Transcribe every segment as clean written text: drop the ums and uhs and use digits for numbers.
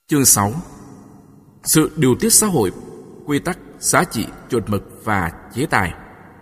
Chương 6. Sự điều tiết xã hội, quy tắc, giá trị, chuẩn mực và chế tài.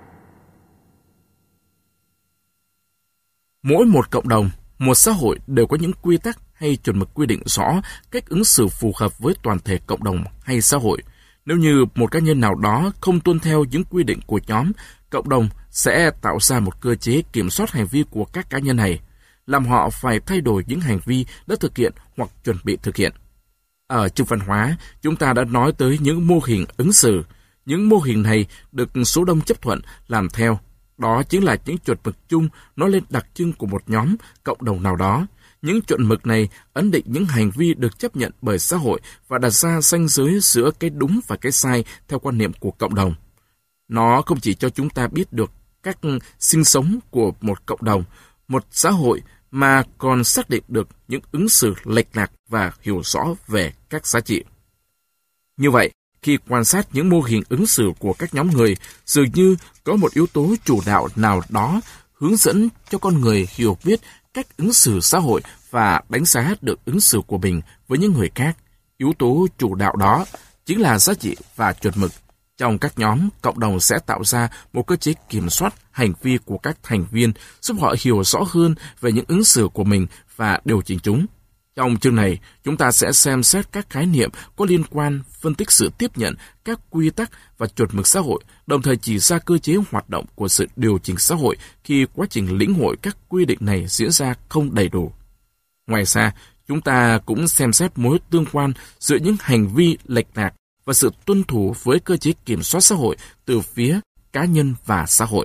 Mỗi một cộng đồng, một xã hội đều có những quy tắc hay chuẩn mực quy định rõ cách ứng xử phù hợp với toàn thể cộng đồng hay xã hội. Nếu như một cá nhân nào đó không tuân theo những quy định của nhóm, cộng đồng sẽ tạo ra một cơ chế kiểm soát hành vi của các cá nhân này, làm họ phải thay đổi những hành vi đã thực hiện hoặc chuẩn bị thực hiện. Ở trong văn hóa, chúng ta đã nói tới những mô hình ứng xử. Những mô hình này được số đông chấp thuận làm theo. Đó chính là những chuẩn mực chung nói lên đặc trưng của một nhóm, cộng đồng nào đó. Những chuẩn mực này ấn định những hành vi được chấp nhận bởi xã hội và đặt ra ranh giới giữa cái đúng và cái sai theo quan niệm của cộng đồng. Nó không chỉ cho chúng ta biết được cách sinh sống của một cộng đồng, một xã hội, mà còn xác định được những ứng xử lệch lạc và hiểu rõ về các giá trị. Như vậy, khi quan sát những mô hình ứng xử của các nhóm người, dường như có một yếu tố chủ đạo nào đó hướng dẫn cho con người hiểu biết cách ứng xử xã hội và đánh giá được ứng xử của mình với những người khác. Yếu tố chủ đạo đó chính là giá trị và chuẩn mực. Trong các nhóm, cộng đồng sẽ tạo ra một cơ chế kiểm soát hành vi của các thành viên, giúp họ hiểu rõ hơn về những ứng xử của mình và điều chỉnh chúng. Trong chương này, chúng ta sẽ xem xét các khái niệm có liên quan, phân tích sự tiếp nhận các quy tắc và chuẩn mực xã hội, đồng thời chỉ ra cơ chế hoạt động của sự điều chỉnh xã hội khi quá trình lĩnh hội các quy định này diễn ra không đầy đủ. Ngoài ra, chúng ta cũng xem xét mối tương quan giữa những hành vi lệch lạc và sự tuân thủ với cơ chế kiểm soát xã hội từ phía cá nhân và xã hội.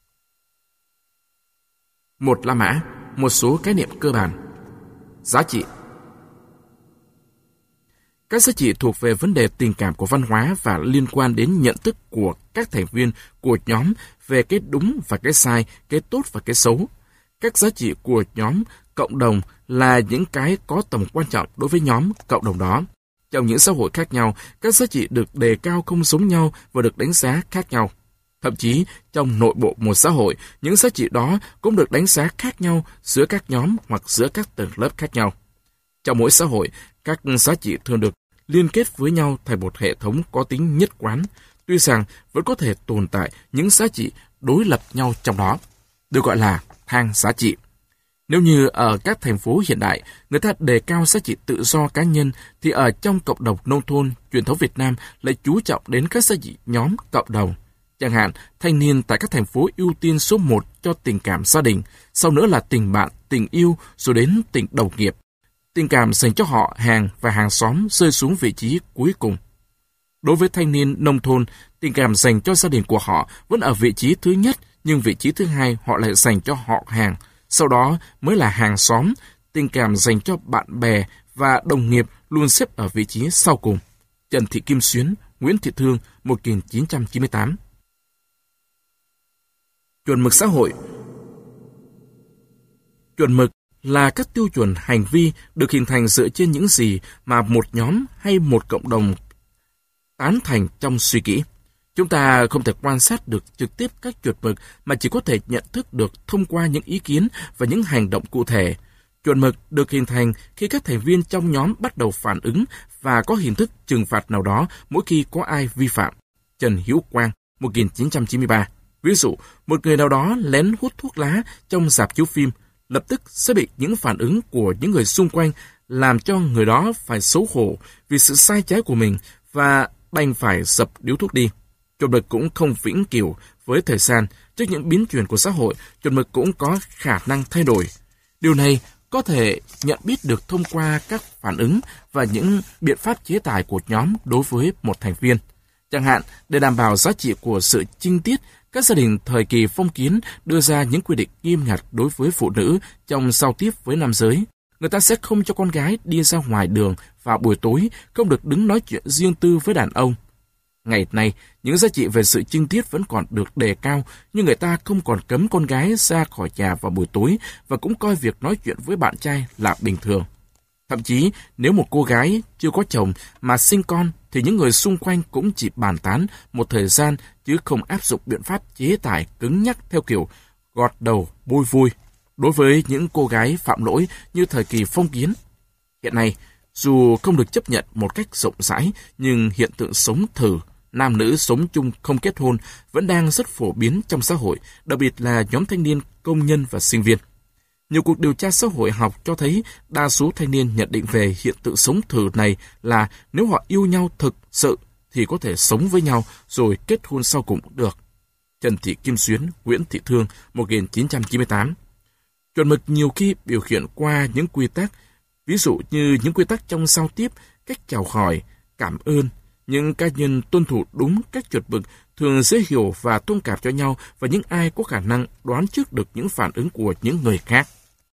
Một La Mã, một số khái niệm cơ bản. Giá trị. Các giá trị thuộc về vấn đề tình cảm của văn hóa và liên quan đến nhận thức của các thành viên của nhóm về cái đúng và cái sai, cái tốt và cái xấu. Các giá trị của nhóm, cộng đồng là những cái có tầm quan trọng đối với nhóm, cộng đồng đó. Trong những xã hội khác nhau, các giá trị được đề cao không giống nhau và được đánh giá khác nhau. Thậm chí, trong nội bộ một xã hội, những giá trị đó cũng được đánh giá khác nhau giữa các nhóm hoặc giữa các tầng lớp khác nhau. Trong mỗi xã hội, các giá trị thường được liên kết với nhau thành một hệ thống có tính nhất quán, tuy rằng vẫn có thể tồn tại những giá trị đối lập nhau trong đó, được gọi là thang giá trị. Nếu như ở các thành phố hiện đại, người ta đề cao giá trị tự do cá nhân, thì ở trong cộng đồng nông thôn, truyền thống Việt Nam lại chú trọng đến các giá trị nhóm cộng đồng. Chẳng hạn, thanh niên tại các thành phố ưu tiên số 1 cho tình cảm gia đình, sau nữa là tình bạn, tình yêu, rồi đến tình đồng nghiệp. Tình cảm dành cho họ hàng và hàng xóm rơi xuống vị trí cuối cùng. Đối với thanh niên nông thôn, tình cảm dành cho gia đình của họ vẫn ở vị trí thứ nhất, nhưng vị trí thứ hai họ lại dành cho họ hàng. Sau đó mới là hàng xóm, tình cảm dành cho bạn bè và đồng nghiệp luôn xếp ở vị trí sau cùng. Trần Thị Kim Xuyến, Nguyễn Thị Thương, 1998. Chuẩn mực xã hội. Chuẩn mực là các tiêu chuẩn hành vi được hình thành dựa trên những gì mà một nhóm hay một cộng đồng tán thành trong suy nghĩ. Chúng ta không thể quan sát được trực tiếp các chuẩn mực mà chỉ có thể nhận thức được thông qua những ý kiến và những hành động cụ thể. Chuẩn mực được hình thành khi các thành viên trong nhóm bắt đầu phản ứng và có hình thức trừng phạt nào đó mỗi khi có ai vi phạm. Trần Hữu Quang, 1993. Ví dụ, một người nào đó lén hút thuốc lá trong rạp chiếu phim, lập tức sẽ bị những phản ứng của những người xung quanh làm cho người đó phải xấu hổ vì sự sai trái của mình và đành phải dập điếu thuốc đi. Chuẩn mực cũng không vĩnh cửu với thời gian, trước những biến chuyển của xã hội, chuẩn mực cũng có khả năng thay đổi. Điều này có thể nhận biết được thông qua các phản ứng và những biện pháp chế tài của nhóm đối với một thành viên. Chẳng hạn, để đảm bảo giá trị của sự trinh tiết, các gia đình thời kỳ phong kiến đưa ra những quy định nghiêm ngặt đối với phụ nữ trong giao tiếp với nam giới. Người ta sẽ không cho con gái đi ra ngoài đường vào buổi tối, không được đứng nói chuyện riêng tư với đàn ông. Ngày nay, những giá trị về sự trinh tiết vẫn còn được đề cao, nhưng người ta không còn cấm con gái ra khỏi nhà vào buổi tối và cũng coi việc nói chuyện với bạn trai là bình thường. Thậm chí, nếu một cô gái chưa có chồng mà sinh con, thì những người xung quanh cũng chỉ bàn tán một thời gian chứ không áp dụng biện pháp chế tài cứng nhắc theo kiểu gọt đầu bôi vôi đối với những cô gái phạm lỗi như thời kỳ phong kiến. Hiện nay, Dù không được chấp nhận một cách rộng rãi, nhưng hiện tượng sống thử, nam nữ sống chung không kết hôn vẫn đang rất phổ biến trong xã hội, đặc biệt là nhóm thanh niên, công nhân và sinh viên. Nhiều cuộc điều tra xã hội học cho thấy đa số thanh niên nhận định về hiện tượng sống thử này là nếu họ yêu nhau thực sự thì có thể sống với nhau rồi kết hôn sau cùng cũng được. Trần Thị Kim Xuyến, Nguyễn Thị Thương, 1998. Chuẩn mực nhiều khi biểu hiện qua những quy tắc, ví dụ như những quy tắc trong giao tiếp, cách chào hỏi, cảm ơn. Những cá nhân tuân thủ đúng các chuẩn mực thường dễ hiểu và thông cảm cho nhau, và những ai có khả năng đoán trước được những phản ứng của những người khác.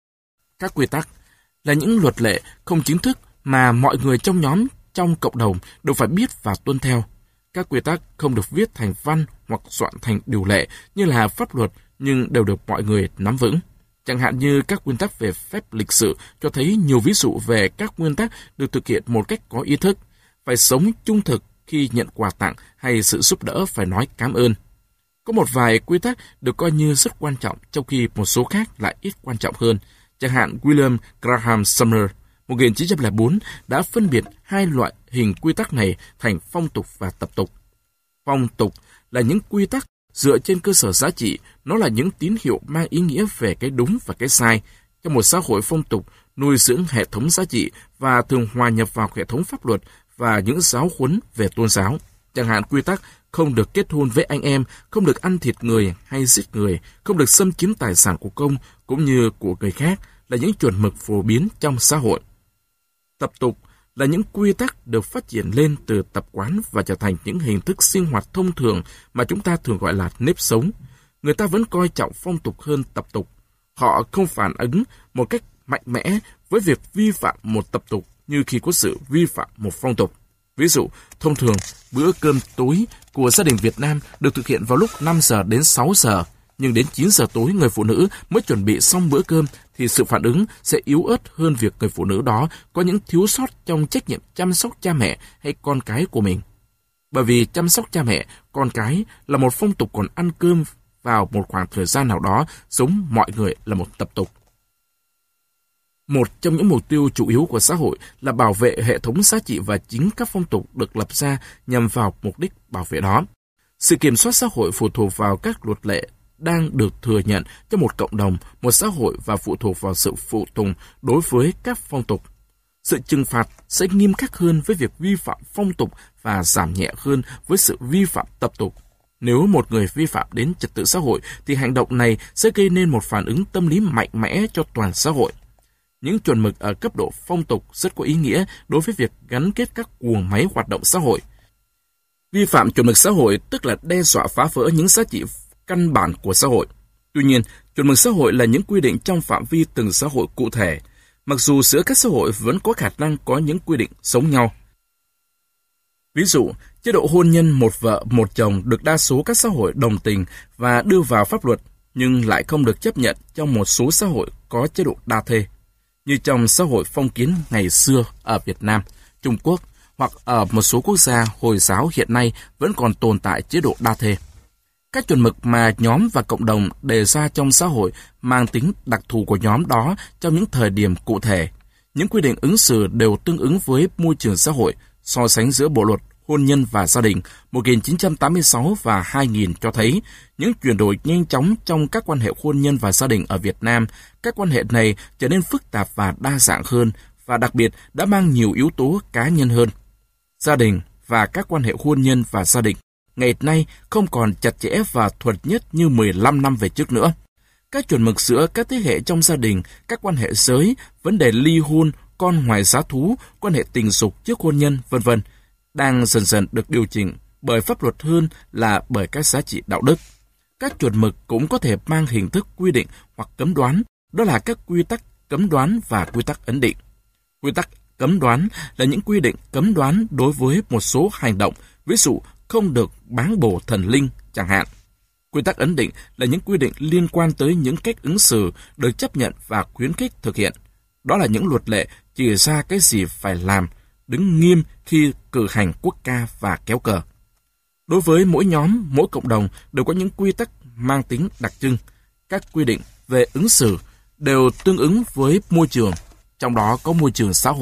Các quy tắc là những luật lệ không chính thức mà mọi người trong nhóm, trong cộng đồng đều phải biết và tuân theo. Các quy tắc không được viết thành văn hoặc soạn thành điều lệ như là pháp luật, nhưng đều được mọi người nắm vững. Chẳng hạn như các nguyên tắc về phép lịch sự cho thấy nhiều ví dụ về các nguyên tắc được thực hiện một cách có ý thức. Phải sống trung thực khi nhận quà tặng hay sự giúp đỡ, phải nói cảm ơn. Có một vài quy tắc được coi như rất quan trọng, trong khi một số khác lại ít quan trọng hơn. Chẳng hạn William Graham Sumner, 1904, đã phân biệt hai loại hình quy tắc này thành phong tục và tập tục. Phong tục là những quy tắc dựa trên cơ sở giá trị, nó là những tín hiệu mang ý nghĩa về cái đúng và cái sai. Trong một xã hội phong tục, nuôi dưỡng hệ thống giá trị và thường hòa nhập vào hệ thống pháp luật và những giáo huấn về tôn giáo. Chẳng hạn quy tắc không được kết hôn với anh em, không được ăn thịt người hay giết người, không được xâm chiếm tài sản của công cũng như của người khác là những chuẩn mực phổ biến trong xã hội. Tập tục là những quy tắc được phát triển lên từ tập quán và trở thành những hình thức sinh hoạt thông thường mà chúng ta thường gọi là nếp sống. Người ta vẫn coi trọng phong tục hơn tập tục. Họ không phản ứng một cách mạnh mẽ với việc vi phạm một tập tục như khi có sự vi phạm một phong tục. Ví dụ, thông thường, bữa cơm tối của gia đình Việt Nam được thực hiện vào lúc 5 giờ đến 6 giờ, nhưng đến 9 giờ tối người phụ nữ mới chuẩn bị xong bữa cơm thì sự phản ứng sẽ yếu ớt hơn việc người phụ nữ đó có những thiếu sót trong trách nhiệm chăm sóc cha mẹ hay con cái của mình. Bởi vì chăm sóc cha mẹ, con cái là một phong tục, còn ăn cơm vào một khoảng thời gian nào đó giống mọi người là một tập tục. Một trong những mục tiêu chủ yếu của xã hội là bảo vệ hệ thống giá trị, và chính các phong tục được lập ra nhằm vào mục đích bảo vệ đó. Sự kiểm soát xã hội phụ thuộc vào các luật lệ đang được thừa nhận cho một cộng đồng, một xã hội, và phụ thuộc vào sự phụ tùng đối với các phong tục. Sự trừng phạt sẽ nghiêm khắc hơn với việc vi phạm phong tục và giảm nhẹ hơn với sự vi phạm tập tục. Nếu một người vi phạm đến trật tự xã hội thì hành động này sẽ gây nên một phản ứng tâm lý mạnh mẽ cho toàn xã hội. Những chuẩn mực ở cấp độ phong tục rất có ý nghĩa đối với việc gắn kết các guồng máy hoạt động xã hội. Vi phạm chuẩn mực xã hội tức là đe dọa phá vỡ những giá trị căn bản của xã hội. Tuy nhiên, chuẩn mực xã hội là những quy định trong phạm vi từng xã hội cụ thể, mặc dù giữa các xã hội vẫn có khả năng có những quy định giống nhau. Ví dụ, chế độ hôn nhân một vợ một chồng được đa số các xã hội đồng tình và đưa vào pháp luật, nhưng lại không được chấp nhận trong một số xã hội có chế độ đa thê, như trong xã hội phong kiến ngày xưa ở Việt Nam, Trung Quốc, hoặc ở một số quốc gia Hồi giáo hiện nay vẫn còn tồn tại chế độ đa thê. Các chuẩn mực mà nhóm và cộng đồng đề ra trong xã hội mang tính đặc thù của nhóm đó trong những thời điểm cụ thể. Những quy định ứng xử đều tương ứng với môi trường xã hội. So sánh giữa Bộ luật Hôn nhân và Gia đình 1986 và 2000 cho thấy những chuyển đổi nhanh chóng trong các quan hệ hôn nhân và gia đình ở Việt Nam. Các quan hệ này trở nên phức tạp và đa dạng hơn, và đặc biệt đã mang nhiều yếu tố cá nhân hơn. Gia đình và các quan hệ hôn nhân và gia đình ngày nay không còn chặt chẽ và thuần nhất như 15 năm về trước nữa. Các chuẩn mực giữa các thế hệ trong gia đình, các quan hệ giới, vấn đề ly hôn, con ngoài giá thú, quan hệ tình dục trước hôn nhân, v.v. đang dần dần được điều chỉnh bởi pháp luật hơn là bởi các giá trị đạo đức. Các chuẩn mực cũng có thể mang hình thức quy định hoặc cấm đoán, đó là các quy tắc cấm đoán và quy tắc ấn định. Quy tắc cấm đoán là những quy định cấm đoán đối với một số hành động, ví dụ không được báng bổ thần linh chẳng hạn. Quy tắc ấn định là những quy định liên quan tới những cách ứng xử được chấp nhận và khuyến khích thực hiện. Đó là những luật lệ chỉ ra cái gì phải làm, đứng nghiêm khi cử hành quốc ca và kéo cờ. Đối với mỗi nhóm, mỗi cộng đồng đều có những quy tắc mang tính đặc trưng. Các quy định về ứng xử đều tương ứng với môi trường, trong đó có môi trường xã hội,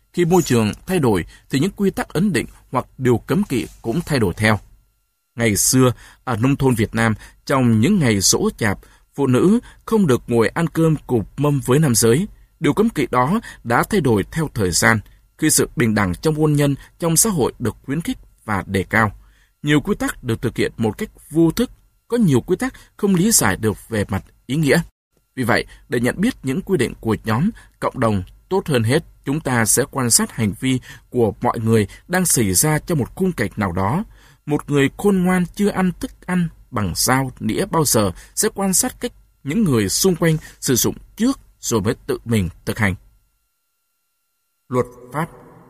Khi môi trường thay đổi thì những quy tắc ấn định hoặc điều cấm kỵ cũng thay đổi theo. Ngày xưa, ở nông thôn Việt Nam, trong những ngày giỗ chạp, phụ nữ không được ngồi ăn cơm cùng mâm với nam giới. Điều cấm kỵ đó đã thay đổi theo thời gian, khi sự bình đẳng trong hôn nhân trong xã hội được khuyến khích và đề cao. Nhiều quy tắc được thực hiện một cách vô thức, có nhiều quy tắc không lý giải được về mặt ý nghĩa. Vì vậy, để nhận biết những quy định của nhóm, cộng đồng, tốt hơn hết, chúng ta sẽ quan sát hành vi của mọi người đang xảy ra trong một khung cảnh nào đó. Một người khôn ngoan chưa ăn thức ăn bằng dao, nĩa bao giờ sẽ quan sát cách những người xung quanh sử dụng trước rồi mới tự mình thực hành. Luật pháp.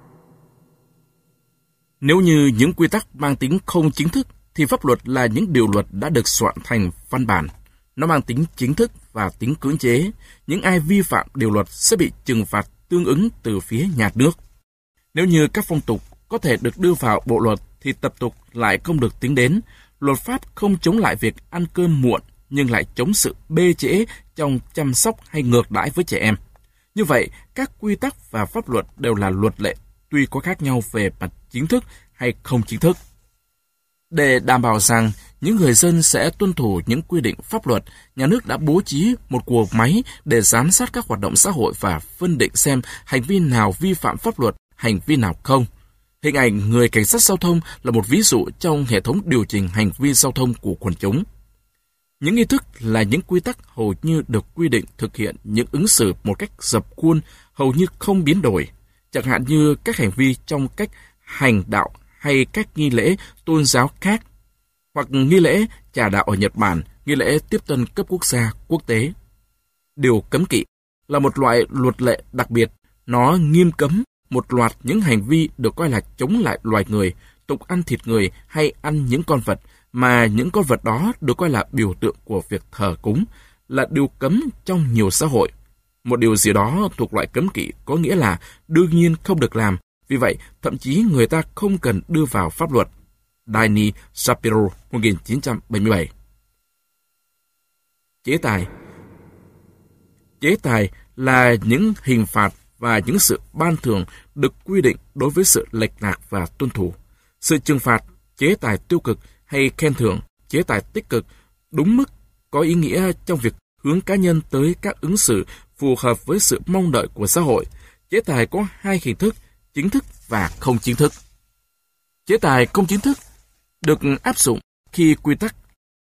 Nếu như những quy tắc mang tính không chính thức, thì pháp luật là những điều luật đã được soạn thành văn bản. Nó mang tính chính thức và tính cưỡng chế. Những ai vi phạm điều luật sẽ bị trừng phạt tương ứng từ phía nhà nước. Nếu như các phong tục có thể được đưa vào bộ luật, thì tập tục lại không được tính đến. Luật pháp không chống lại việc ăn cơm muộn, nhưng lại chống sự bê trễ trong chăm sóc hay ngược đãi với trẻ em. Như vậy, các quy tắc và pháp luật đều là luật lệ, tuy có khác nhau về mặt chính thức hay không chính thức. Để đảm bảo rằng những người dân sẽ tuân thủ những quy định pháp luật, nhà nước đã bố trí một guồng máy để giám sát các hoạt động xã hội và phân định xem hành vi nào vi phạm pháp luật, hành vi nào không. Hình ảnh người cảnh sát giao thông là một ví dụ trong hệ thống điều chỉnh hành vi giao thông của quần chúng. Những nghi thức là những quy tắc hầu như được quy định thực hiện những ứng xử một cách dập khuôn, hầu như không biến đổi, chẳng hạn như các hành vi trong cách hành đạo hay các nghi lễ tôn giáo khác, hoặc nghi lễ trà đạo ở Nhật Bản, nghi lễ tiếp tân cấp quốc gia, quốc tế. Điều cấm kỵ là một loại luật lệ đặc biệt, nó nghiêm cấm một loạt những hành vi được coi là chống lại loài người, tục ăn thịt người hay ăn những con vật, mà những con vật đó được coi là biểu tượng của việc thờ cúng, là điều cấm trong nhiều xã hội. Một điều gì đó thuộc loại cấm kỵ có nghĩa là đương nhiên không được làm, vì vậy thậm chí người ta không cần đưa vào pháp luật. Danny Shapiro, 1977. Chế tài. Chế tài là những hình phạt và những sự ban thưởng được quy định đối với sự lệch lạc và tuân thủ. Sự trừng phạt, chế tài tiêu cực hay khen thưởng, chế tài tích cực đúng mức có ý nghĩa trong việc hướng cá nhân tới các ứng xử phù hợp với sự mong đợi của xã hội. Chế tài có hai hình thức, chính thức và không chính thức. Chế tài không chính thức được áp dụng khi quy tắc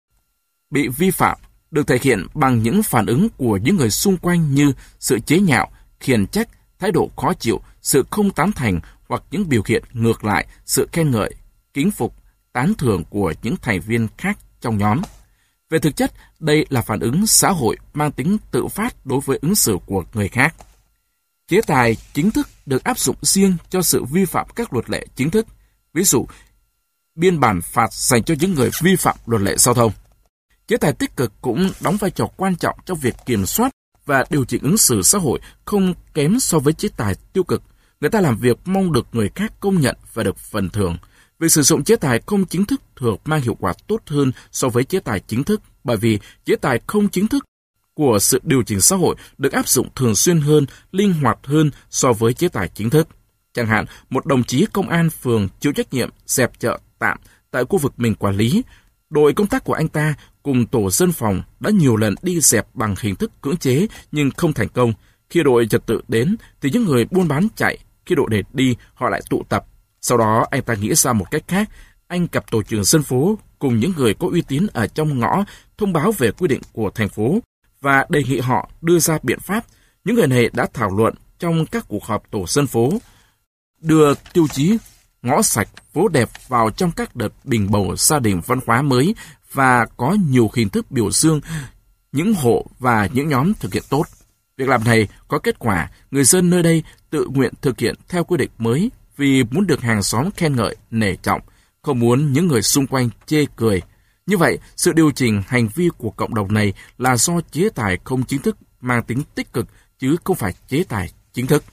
bị vi phạm, được thể hiện bằng những phản ứng của những người xung quanh như sự chế nhạo, khiển trách, thái độ khó chịu, sự không tán thành hoặc những biểu hiện ngược lại, sự khen ngợi, kính phục, tán thưởng của những thành viên khác trong nhóm. Về thực chất, đây là phản ứng xã hội mang tính tự phát đối với ứng xử của người khác. Chế tài chính thức được áp dụng riêng cho sự vi phạm các luật lệ chính thức, ví dụ biên bản phạt dành cho những người vi phạm luật lệ giao thông. Chế tài tích cực cũng đóng vai trò quan trọng trong việc kiểm soát và điều chỉnh ứng xử xã hội không kém so với chế tài tiêu cực. Người ta làm việc mong được người khác công nhận và được phần thưởng. Việc sử dụng chế tài không chính thức thường mang hiệu quả tốt hơn so với chế tài chính thức, bởi vì chế tài không chính thức của sự điều chỉnh xã hội được áp dụng thường xuyên hơn, linh hoạt hơn so với chế tài chính thức. Chẳng hạn, một đồng chí công an phường chịu trách nhiệm dẹp chợ tạm tại khu vực mình quản lý. Đội công tác của anh ta cùng tổ dân phòng đã nhiều lần đi dẹp bằng hình thức cưỡng chế nhưng không thành công. Khi đội trật tự đến thì những người buôn bán chạy, khi đội để đi họ lại tụ tập. Sau đó anh ta nghĩ ra một cách khác, anh gặp tổ trưởng dân phố cùng những người có uy tín ở trong ngõ thông báo về quy định của thành phố và đề nghị họ đưa ra biện pháp. Những người này đã thảo luận trong các cuộc họp tổ dân phố, đưa tiêu chí ngõ sạch, phố đẹp vào trong các đợt bình bầu gia đình văn hóa mới và có nhiều hình thức biểu dương những hộ và những nhóm thực hiện tốt. Việc làm này có kết quả, người dân nơi đây tự nguyện thực hiện theo quy định mới vì muốn được hàng xóm khen ngợi, nể trọng, không muốn những người xung quanh chê cười. Như vậy, sự điều chỉnh hành vi của cộng đồng này là do chế tài không chính thức mang tính tích cực chứ không phải chế tài chính thức.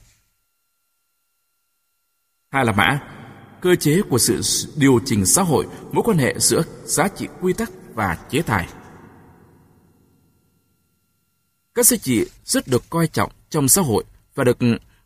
Hai là mã, cơ chế của sự điều chỉnh xã hội, mối quan hệ giữa giá trị quy tắc và chế tài. Các giá trị rất được coi trọng trong xã hội và được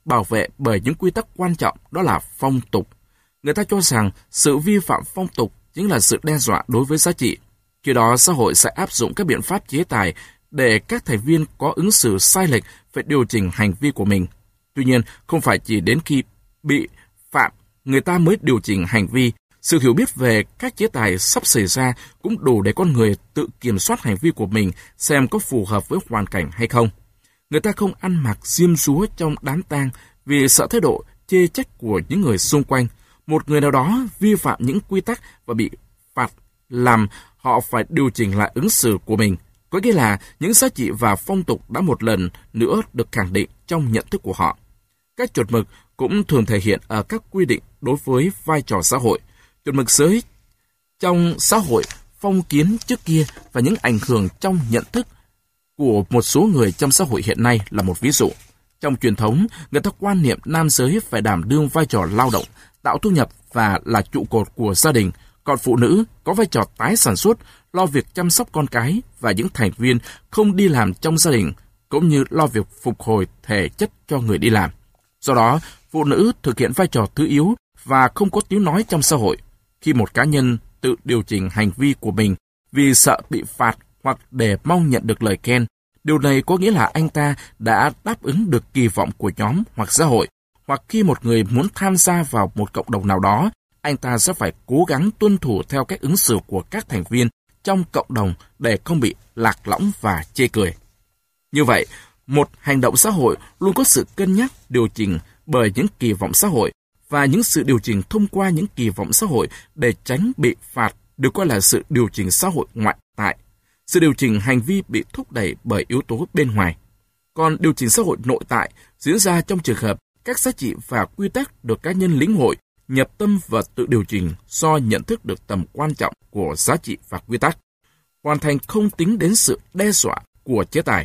bảo vệ bởi những quy tắc quan trọng, đó là phong tục. Người ta cho rằng sự vi phạm phong tục chính là sự đe dọa đối với giá trị. Khi đó, xã hội sẽ áp dụng các biện pháp chế tài để các thành viên có ứng xử sai lệch phải điều chỉnh hành vi của mình. Tuy nhiên, không phải chỉ đến khi bị phạm, người ta mới điều chỉnh hành vi. Sự hiểu biết về các chế tài sắp xảy ra cũng đủ để con người tự kiểm soát hành vi của mình xem có phù hợp với hoàn cảnh hay không. Người ta không ăn mặc diêm dúa trong đám tang vì sợ thái độ chê trách của những người xung quanh. Một người nào đó vi phạm những quy tắc và bị phạt làm họ phải điều chỉnh lại ứng xử của mình. Có nghĩa là những giá trị và phong tục đã một lần nữa được khẳng định trong nhận thức của họ. Các chuẩn mực cũng thường thể hiện ở các quy định đối với vai trò xã hội. Chuẩn mực giới trong xã hội phong kiến trước kia và những ảnh hưởng trong nhận thức của một số người trong xã hội hiện nay là một ví dụ. Trong truyền thống, người ta quan niệm nam giới phải đảm đương vai trò lao động, tạo thu nhập và là trụ cột của gia đình, còn phụ nữ có vai trò tái sản xuất, lo việc chăm sóc con cái và những thành viên không đi làm trong gia đình, cũng như lo việc phục hồi thể chất cho người đi làm. Do đó, phụ nữ thực hiện vai trò thứ yếu và không có tiếng nói trong xã hội. Khi một cá nhân tự điều chỉnh hành vi của mình vì sợ bị phạt hoặc để mong nhận được lời khen, điều này có nghĩa là anh ta đã đáp ứng được kỳ vọng của nhóm hoặc xã hội. Hoặc khi một người muốn tham gia vào một cộng đồng nào đó, anh ta sẽ phải cố gắng tuân thủ theo cách ứng xử của các thành viên trong cộng đồng để không bị lạc lõng và chê cười. Như vậy, một hành động xã hội luôn có sự cân nhắc, điều chỉnh bởi những kỳ vọng xã hội, và những sự điều chỉnh thông qua những kỳ vọng xã hội để tránh bị phạt được coi là sự điều chỉnh xã hội ngoại tại. Sự điều chỉnh hành vi bị thúc đẩy bởi yếu tố bên ngoài. Còn điều chỉnh xã hội nội tại diễn ra trong trường hợp các giá trị và quy tắc được cá nhân lĩnh hội, nhập tâm và tự điều chỉnh do nhận thức được tầm quan trọng của giá trị và quy tắc, hoàn thành không tính đến sự đe dọa của chế tài.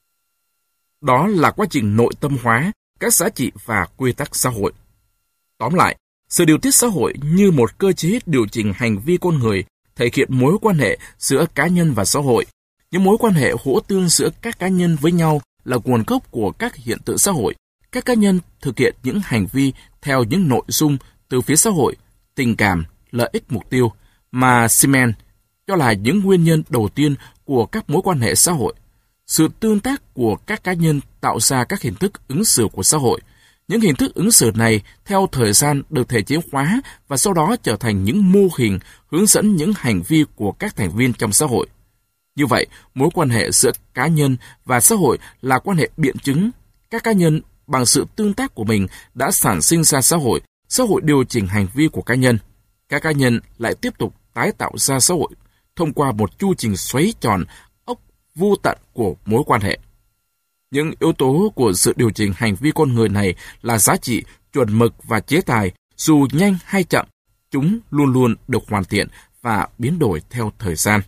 Đó là quá trình nội tâm hóa các giá trị và quy tắc xã hội. Tóm lại, sự điều tiết xã hội như một cơ chế điều chỉnh hành vi con người thể hiện mối quan hệ giữa cá nhân và xã hội. Những mối quan hệ hỗ tương giữa các cá nhân với nhau là nguồn gốc của các hiện tượng xã hội. Các cá nhân thực hiện những hành vi theo những nội dung từ phía xã hội, tình cảm, lợi ích mục tiêu mà Simen cho là những nguyên nhân đầu tiên của các mối quan hệ xã hội. Sự tương tác của các cá nhân tạo ra các hình thức ứng xử của xã hội. Những hình thức ứng xử này theo thời gian được thể chế hóa và sau đó trở thành những mô hình hướng dẫn những hành vi của các thành viên trong xã hội. Như vậy, mối quan hệ giữa cá nhân và xã hội là quan hệ biện chứng. Các cá nhân bằng sự tương tác của mình đã sản sinh ra xã hội điều chỉnh hành vi của cá nhân. Các cá nhân lại tiếp tục tái tạo ra xã hội thông qua một chu trình xoáy tròn ốc vô tận của mối quan hệ. Những yếu tố của sự điều chỉnh hành vi con người này là giá trị, chuẩn mực và chế tài. Dù nhanh hay chậm, chúng luôn luôn được hoàn thiện và biến đổi theo thời gian.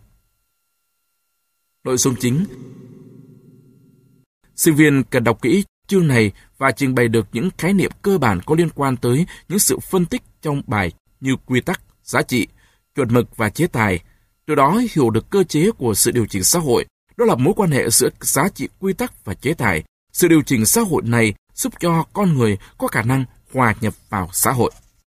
Nội dung chính: sinh viên cần đọc kỹ chương này và trình bày được những khái niệm cơ bản có liên quan tới những sự phân tích trong bài như quy tắc, giá trị, chuẩn mực và chế tài. Từ đó hiểu được cơ chế của sự điều chỉnh xã hội, đó là mối quan hệ giữa giá trị, quy tắc và chế tài. Sự điều chỉnh xã hội này giúp cho con người có khả năng hòa nhập vào xã hội.